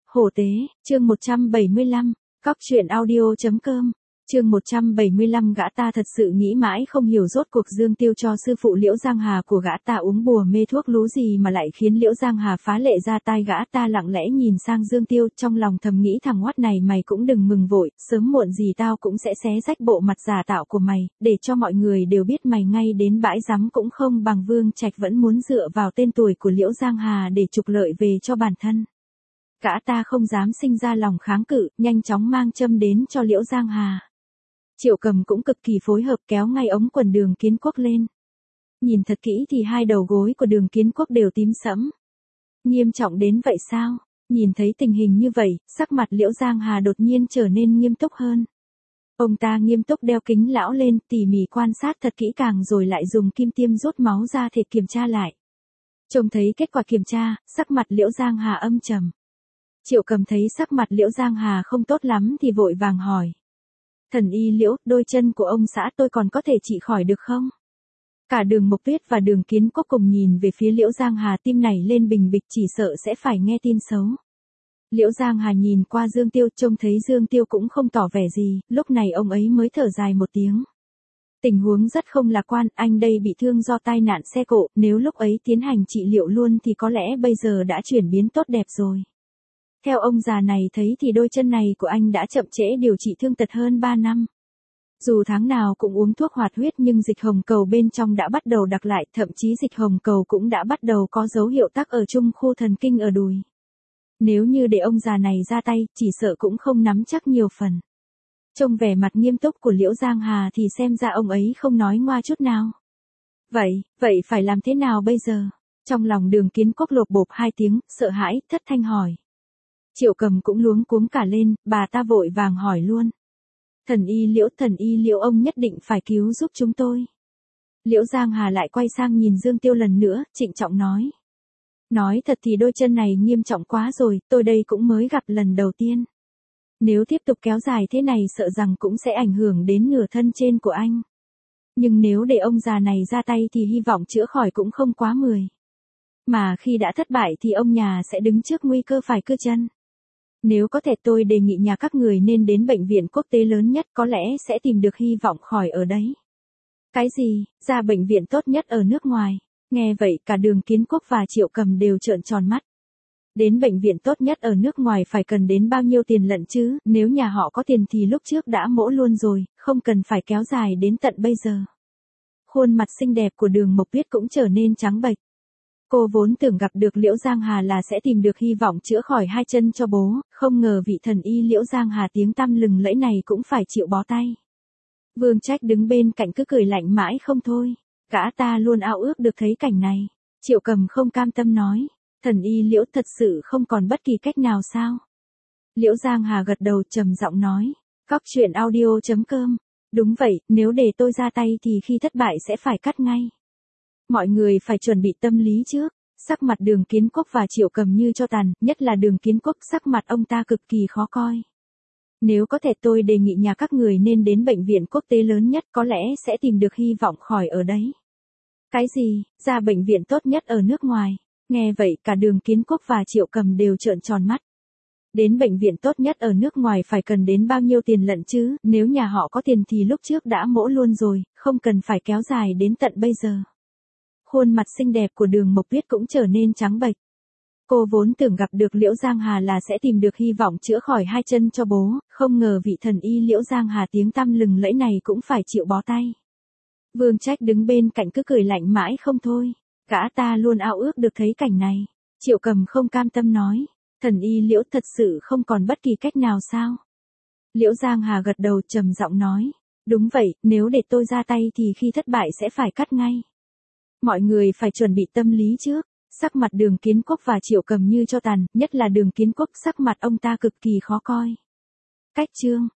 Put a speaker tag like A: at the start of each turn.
A: Hổ tế, chương 175, Cóc truyện audio.com, chương 175 gã ta thật sự nghĩ mãi không hiểu rốt cuộc Dương Tiêu cho sư phụ Liễu Giang Hà của gã ta uống bùa mê thuốc lú gì mà lại khiến Liễu Giang Hà phá lệ ra tai. Gã ta lặng lẽ nhìn sang Dương Tiêu, trong lòng thầm nghĩ thằng hoắt này mày cũng đừng mừng vội, sớm muộn gì tao cũng sẽ xé rách bộ mặt giả tạo của mày, để cho mọi người đều biết mày ngay đến bãi rắm cũng không bằng. Vương Trạch vẫn muốn dựa vào tên tuổi của Liễu Giang Hà để trục lợi về cho bản thân. Gã ta không dám sinh ra lòng kháng cự, nhanh chóng mang châm đến cho Liễu Giang Hà. Triệu Cầm cũng cực kỳ phối hợp kéo ngay ống quần Đường Kiến Quốc lên. Nhìn thật kỹ thì hai đầu gối của Đường Kiến Quốc đều tím sẫm. Nghiêm trọng đến vậy sao? Nhìn thấy tình hình như vậy, sắc mặt Liễu Giang Hà đột nhiên trở nên nghiêm túc hơn. Ông ta nghiêm túc đeo kính lão lên, tỉ mỉ quan sát thật kỹ càng rồi lại dùng kim tiêm rút máu ra thể kiểm tra lại. Trông thấy kết quả kiểm tra, sắc mặt Liễu Giang Hà âm trầm. Triệu Cầm thấy sắc mặt Liễu Giang Hà không tốt lắm thì vội vàng hỏi. Thần y Liễu, đôi chân của ông xã tôi còn có thể trị khỏi được không? Cả Đường Mộc Tuyết và Đường Kiến Quốc cùng nhìn về phía Liễu Giang Hà, tim này lên bình bịch, chỉ sợ sẽ phải nghe tin xấu. Liễu Giang Hà nhìn qua Dương Tiêu, trông thấy Dương Tiêu cũng không tỏ vẻ gì, lúc này ông ấy mới thở dài một tiếng. Tình huống rất không lạc quan, anh đây bị thương do tai nạn xe cộ, nếu lúc ấy tiến hành trị liệu luôn thì có lẽ bây giờ đã chuyển biến tốt đẹp rồi. Theo ông già này thấy thì đôi chân này của anh đã chậm trễ điều trị thương tật hơn 3 năm. Dù tháng nào cũng uống thuốc hoạt huyết nhưng dịch hồng cầu bên trong đã bắt đầu đặc lại, thậm chí dịch hồng cầu cũng đã bắt đầu có dấu hiệu tắc ở trung khu thần kinh ở đùi. Nếu như để ông già này ra tay, chỉ sợ cũng không nắm chắc nhiều phần. Trông vẻ mặt nghiêm túc của Liễu Giang Hà thì xem ra ông ấy không nói ngoa chút nào. Vậy phải làm thế nào bây giờ? Trong lòng Đường Kiến Quốc lột bộp hai tiếng, sợ hãi, thất thanh hỏi. Triệu Cầm cũng luống cuống cả lên, bà ta vội vàng hỏi luôn. Thần y Liễu ông nhất định phải cứu giúp chúng tôi. Liễu Giang Hà lại quay sang nhìn Dương Tiêu lần nữa, trịnh trọng nói. Nói thật thì đôi chân này nghiêm trọng quá rồi, tôi đây cũng mới gặp lần đầu tiên. Nếu tiếp tục kéo dài thế này sợ rằng cũng sẽ ảnh hưởng đến nửa thân trên của anh. Nhưng nếu để ông già này ra tay thì hy vọng chữa khỏi cũng không quá 10. Mà khi đã thất bại thì ông nhà sẽ đứng trước nguy cơ phải cưa chân. Nếu có thể tôi đề nghị nhà các người nên đến bệnh viện quốc tế lớn nhất, có lẽ sẽ tìm được hy vọng khỏi ở đấy. Cái gì, ra bệnh viện tốt nhất ở nước ngoài? Nghe vậy cả Đường Kiến Quốc và Triệu Cầm đều trợn tròn mắt. Đến bệnh viện tốt nhất ở nước ngoài phải cần đến bao nhiêu tiền lận chứ, nếu nhà họ có tiền thì lúc trước đã mỗ luôn rồi, không cần phải kéo dài đến tận bây giờ. Khuôn mặt xinh đẹp của Đường Mộc Tuyết cũng trở nên trắng bệch. Cô vốn tưởng gặp được Liễu Giang Hà là sẽ tìm được hy vọng chữa khỏi hai chân cho bố, không ngờ vị thần y Liễu Giang Hà tiếng tăm lừng lẫy này cũng phải chịu bó tay. Vương Trạch đứng bên cạnh cứ cười lạnh mãi không thôi, gã ta luôn ao ước được thấy cảnh này. Triệu Cầm không cam tâm nói, thần y Liễu thật sự không còn bất kỳ cách nào sao? Liễu Giang Hà gật đầu trầm giọng nói, Cóc truyện audio.com, đúng vậy, nếu để tôi ra tay thì khi thất bại sẽ phải cắt ngay. Mọi người phải chuẩn bị tâm lý trước. Sắc mặt Đường Kiến Quốc và Triệu Cầm như cho tàn, nhất là Đường Kiến Quốc, sắc mặt ông ta cực kỳ khó coi. Nếu có thể tôi đề nghị nhà các người nên đến bệnh viện quốc tế lớn nhất, có lẽ sẽ tìm được hy vọng khỏi ở đấy. Cái gì, ra bệnh viện tốt nhất ở nước ngoài? Nghe vậy cả Đường Kiến Quốc và Triệu Cầm đều trợn tròn mắt. Đến bệnh viện tốt nhất ở nước ngoài phải cần đến bao nhiêu tiền lận chứ, nếu nhà họ có tiền thì lúc trước đã mỗ luôn rồi, không cần phải kéo dài đến tận bây giờ. Khuôn mặt xinh đẹp của Đường Mộc Tuyết cũng trở nên trắng bệch. Cô vốn tưởng gặp được Liễu Giang Hà là sẽ tìm được hy vọng chữa khỏi hai chân cho bố, không ngờ vị thần y Liễu Giang Hà tiếng tăm lừng lẫy này cũng phải chịu bó tay. Vương Trạch đứng bên cạnh cứ cười lạnh mãi không thôi, gã ta luôn ao ước được thấy cảnh này. Triệu Cầm không cam tâm nói, thần y Liễu thật sự không còn bất kỳ cách nào sao? Liễu Giang Hà gật đầu trầm giọng nói, đúng vậy, nếu để tôi ra tay thì khi thất bại sẽ phải cắt ngay. Mọi người phải chuẩn bị tâm lý trước. Sắc mặt Đường Kiến Quốc và Triệu Cầm như cho tàn, nhất là Đường Kiến Quốc, sắc mặt ông ta cực kỳ khó coi. Cách chương